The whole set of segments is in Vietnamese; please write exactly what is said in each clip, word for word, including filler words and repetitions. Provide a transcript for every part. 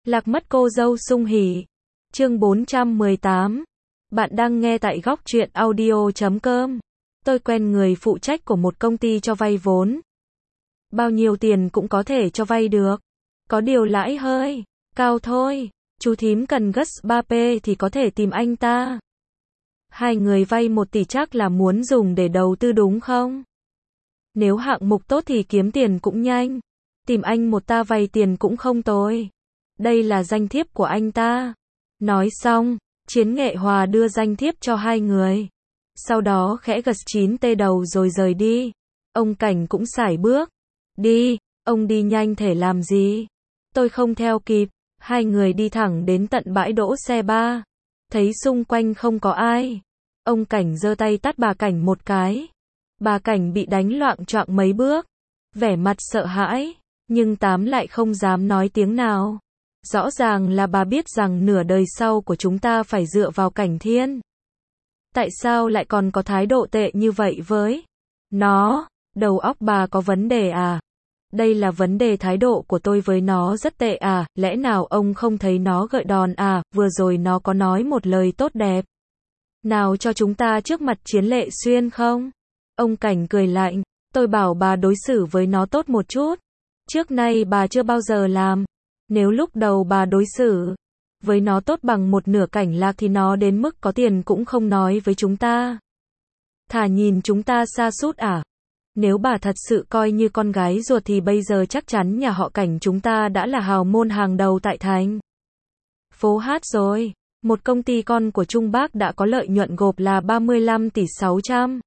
Lạc mất cô dâu sung hỉ. Chương bốn trăm mười tám. Bạn đang nghe tại góc truyện audio chấm com. Tôi quen người phụ trách của một công ty cho vay vốn. Bao nhiêu tiền cũng có thể cho vay được. Có điều lãi hơi cao thôi. Chú thím cần gấp ba pê thì có thể tìm anh ta. Hai người vay một tỷ chắc là muốn dùng để đầu tư đúng không? Nếu hạng mục tốt thì kiếm tiền cũng nhanh. Tìm anh một ta vay tiền cũng không tồi. Đây là danh thiếp của anh ta. Nói xong, Chiến Nghệ Hòa đưa danh thiếp cho hai người. Sau đó khẽ gật chín tê đầu rồi rời đi. Ông Cảnh cũng sải bước. Đi, ông đi nhanh thể làm gì? Tôi không theo kịp. Hai người đi thẳng đến tận bãi đỗ xe ba. Thấy xung quanh không có ai. Ông Cảnh giơ tay tát bà Cảnh một cái. Bà Cảnh bị đánh loạng choạng mấy bước. Vẻ mặt sợ hãi, nhưng Tám lại không dám nói tiếng nào. Rõ ràng là bà biết rằng nửa đời sau của chúng ta phải dựa vào Cảnh Thiên. Tại sao lại còn có thái độ tệ như vậy với nó? Đầu óc bà có vấn đề à? Đây là vấn đề thái độ của tôi với nó rất tệ à? Lẽ nào ông không thấy nó gợi đòn à? Vừa rồi nó có nói một lời tốt đẹp nào cho chúng ta trước mặt Chiến Lệ Xuyên không? Ông Cảnh cười lạnh. Tôi bảo bà đối xử với nó tốt một chút. Trước nay bà chưa bao giờ làm. Nếu lúc đầu bà đối xử với nó tốt bằng một nửa Cảnh Lạc thì nó đến mức có tiền cũng không nói với chúng ta. Thà nhìn chúng ta sa sút à? Nếu bà thật sự coi như con gái ruột thì bây giờ chắc chắn nhà họ Cảnh chúng ta đã là hào môn hàng đầu tại thành phố Hát rồi. Một công ty con của Trung Bác đã có lợi nhuận gộp là ba mươi lăm tỷ sáu trăm.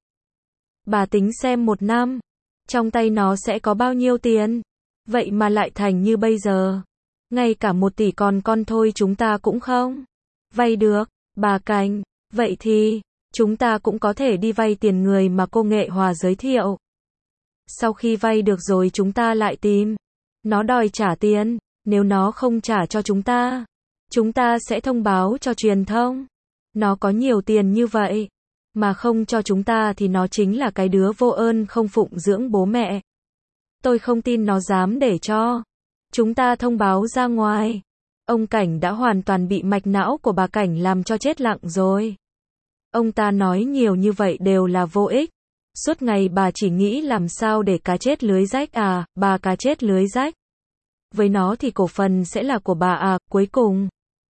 Bà tính xem một năm, trong tay nó sẽ có bao nhiêu tiền. Vậy mà lại thành như bây giờ. Ngay cả một tỷ còn con thôi chúng ta cũng không vay được. Bà Cảnh, vậy thì, chúng ta cũng có thể đi vay tiền người mà cô Nghệ Hòa giới thiệu. Sau khi vay được rồi chúng ta lại tìm nó đòi trả tiền. Nếu nó không trả cho chúng ta, chúng ta sẽ thông báo cho truyền thông. Nó có nhiều tiền như vậy mà không cho chúng ta thì nó chính là cái đứa vô ơn không phụng dưỡng bố mẹ. Tôi không tin nó dám để cho chúng ta thông báo ra ngoài. Ông Cảnh đã hoàn toàn bị mạch não của bà Cảnh làm cho chết lặng rồi. Ông ta nói nhiều như vậy đều là vô ích. Suốt ngày bà chỉ nghĩ làm sao để cá chết lưới rách à, bà cá chết lưới rách. Với nó thì cổ phần sẽ là của bà à, cuối cùng.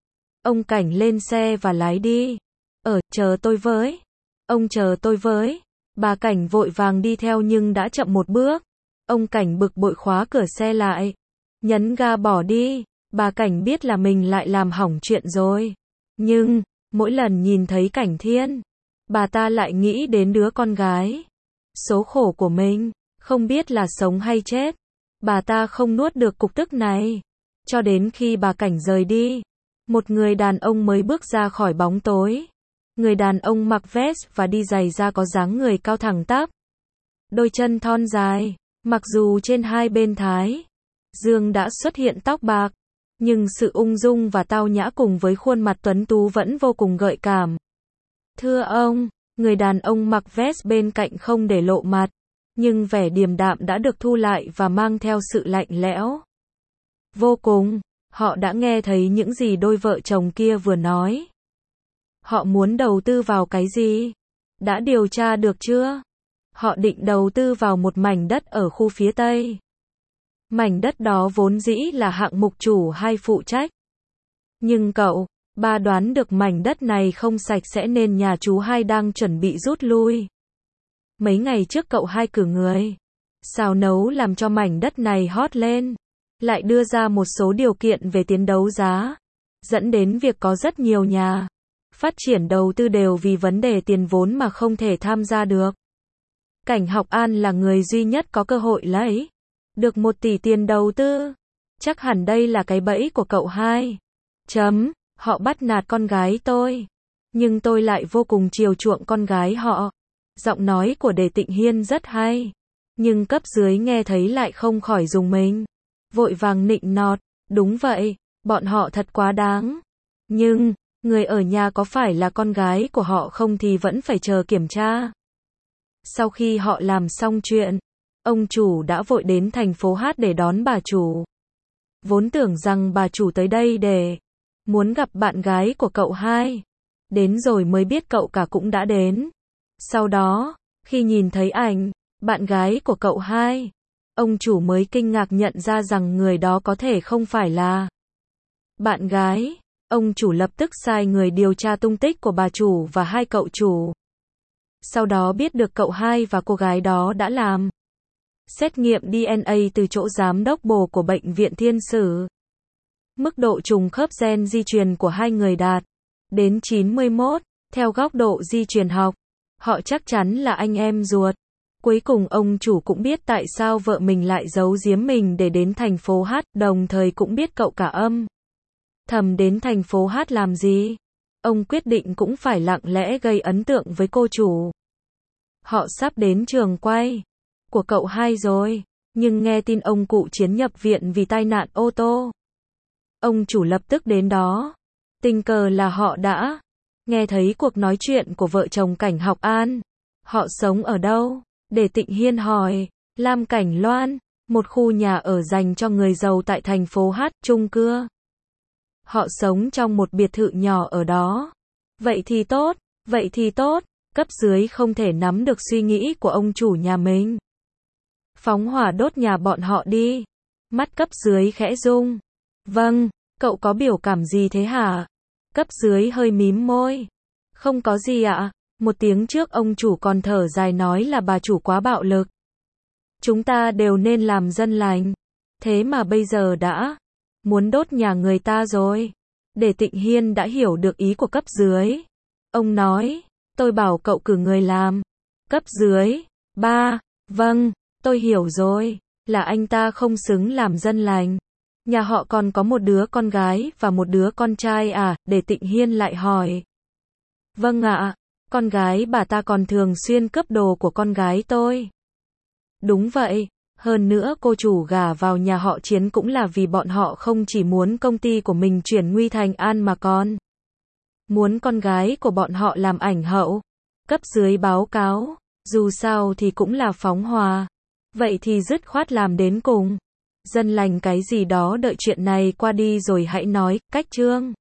Ông Cảnh lên xe và lái đi. Ở, chờ tôi với. Ông chờ tôi với. Bà Cảnh vội vàng đi theo nhưng đã chậm một bước. Ông Cảnh bực bội khóa cửa xe lại. Nhấn ga bỏ đi. Bà Cảnh biết là mình lại làm hỏng chuyện rồi. Nhưng, mỗi lần nhìn thấy Cảnh Thiên, bà ta lại nghĩ đến đứa con gái số khổ của mình, không biết là sống hay chết. Bà ta không nuốt được cục tức này. Cho đến khi bà Cảnh rời đi, một người đàn ông mới bước ra khỏi bóng tối. Người đàn ông mặc vest và đi giày da có dáng người cao thẳng tắp. Đôi chân thon dài, mặc dù trên hai bên thái dương đã xuất hiện tóc bạc, nhưng sự ung dung và tao nhã cùng với khuôn mặt tuấn tú vẫn vô cùng gợi cảm. Thưa ông, người đàn ông mặc vest bên cạnh không để lộ mặt, nhưng vẻ điềm đạm đã được thu lại và mang theo sự lạnh lẽo vô cùng. Họ đã nghe thấy những gì đôi vợ chồng kia vừa nói. Họ muốn đầu tư vào cái gì? Đã điều tra được chưa? Họ định đầu tư vào một mảnh đất ở khu phía Tây. Mảnh đất đó vốn dĩ là hạng mục chủ hai phụ trách. Nhưng cậu, ba đoán được mảnh đất này không sạch sẽ nên nhà chú hai đang chuẩn bị rút lui. Mấy ngày trước cậu hai cử người xào nấu làm cho mảnh đất này hot lên. Lại đưa ra một số điều kiện về tiến đấu giá. Dẫn đến việc có rất nhiều nhà phát triển đầu tư đều vì vấn đề tiền vốn mà không thể tham gia được. Cảnh Học An là người duy nhất có cơ hội lấy được một tỷ tiền đầu tư. Chắc hẳn đây là cái bẫy của cậu hai. Chấm, họ bắt nạt con gái tôi. Nhưng tôi lại vô cùng chiều chuộng con gái họ. Giọng nói của Đề Tịnh Hiên rất hay. Nhưng cấp dưới nghe thấy lại không khỏi rùng mình. Vội vàng nịnh nọt. Đúng vậy, bọn họ thật quá đáng. Nhưng, người ở nhà có phải là con gái của họ không thì vẫn phải chờ kiểm tra. Sau khi họ làm xong chuyện, ông chủ đã vội đến thành phố Hát để đón bà chủ. Vốn tưởng rằng bà chủ tới đây để muốn gặp bạn gái của cậu hai. Đến rồi mới biết cậu cả cũng đã đến. Sau đó, khi nhìn thấy ảnh, bạn gái của cậu hai, ông chủ mới kinh ngạc nhận ra rằng người đó có thể không phải là bạn gái. Ông chủ lập tức sai người điều tra tung tích của bà chủ và hai cậu chủ. Sau đó biết được cậu hai và cô gái đó đã làm xét nghiệm đê en a từ chỗ giám đốc bồ của bệnh viện Thiên Sử. Mức độ trùng khớp gen di truyền của hai người đạt đến chín mươi mốt, theo góc độ di truyền học, họ chắc chắn là anh em ruột. Cuối cùng ông chủ cũng biết tại sao vợ mình lại giấu giếm mình để đến thành phố H, đồng thời cũng biết cậu cả âm thầm đến thành phố H làm gì. Ông quyết định cũng phải lặng lẽ gây ấn tượng với cô chủ. Họ sắp đến trường quay của cậu hai rồi, nhưng nghe tin ông cụ Chiến nhập viện vì tai nạn ô tô. Ông chủ lập tức đến đó. Tình cờ là họ đã nghe thấy cuộc nói chuyện của vợ chồng Cảnh Học An. Họ sống ở đâu? Để Tịnh Hiên hỏi. Lam Cảnh Loan, một khu nhà ở dành cho người giàu tại thành phố H, chung cư. Họ sống trong một biệt thự nhỏ ở đó. Vậy thì tốt, vậy thì tốt. Cấp dưới không thể nắm được suy nghĩ của ông chủ nhà mình. Phóng hỏa đốt nhà bọn họ đi. Mắt cấp dưới khẽ rung. Vâng, cậu có biểu cảm gì thế hả? Cấp dưới hơi mím môi. Không có gì ạ. Một tiếng trước ông chủ còn thở dài nói là bà chủ quá bạo lực. Chúng ta đều nên làm dân lành. Thế mà bây giờ đã muốn đốt nhà người ta rồi. Để Tịnh Hiên đã hiểu được ý của cấp dưới. Ông nói, tôi bảo cậu cử người làm. Cấp dưới, ba, vâng, tôi hiểu rồi, là anh ta không xứng làm dân lành. Nhà họ còn có một đứa con gái và một đứa con trai à? Để Tịnh Hiên lại hỏi. Vâng ạ, con gái bà ta còn thường xuyên cướp đồ của con gái tôi. Đúng vậy, hơn nữa cô chủ gả vào nhà họ Chiến cũng là vì bọn họ không chỉ muốn công ty của mình chuyển nguy thành an mà còn muốn con gái của bọn họ làm ảnh hậu. Cấp dưới báo cáo, dù sao thì cũng là phóng hỏa. Vậy thì dứt khoát làm đến cùng. Dân lành cái gì đó, đợi chuyện này qua đi rồi hãy nói. Cách chương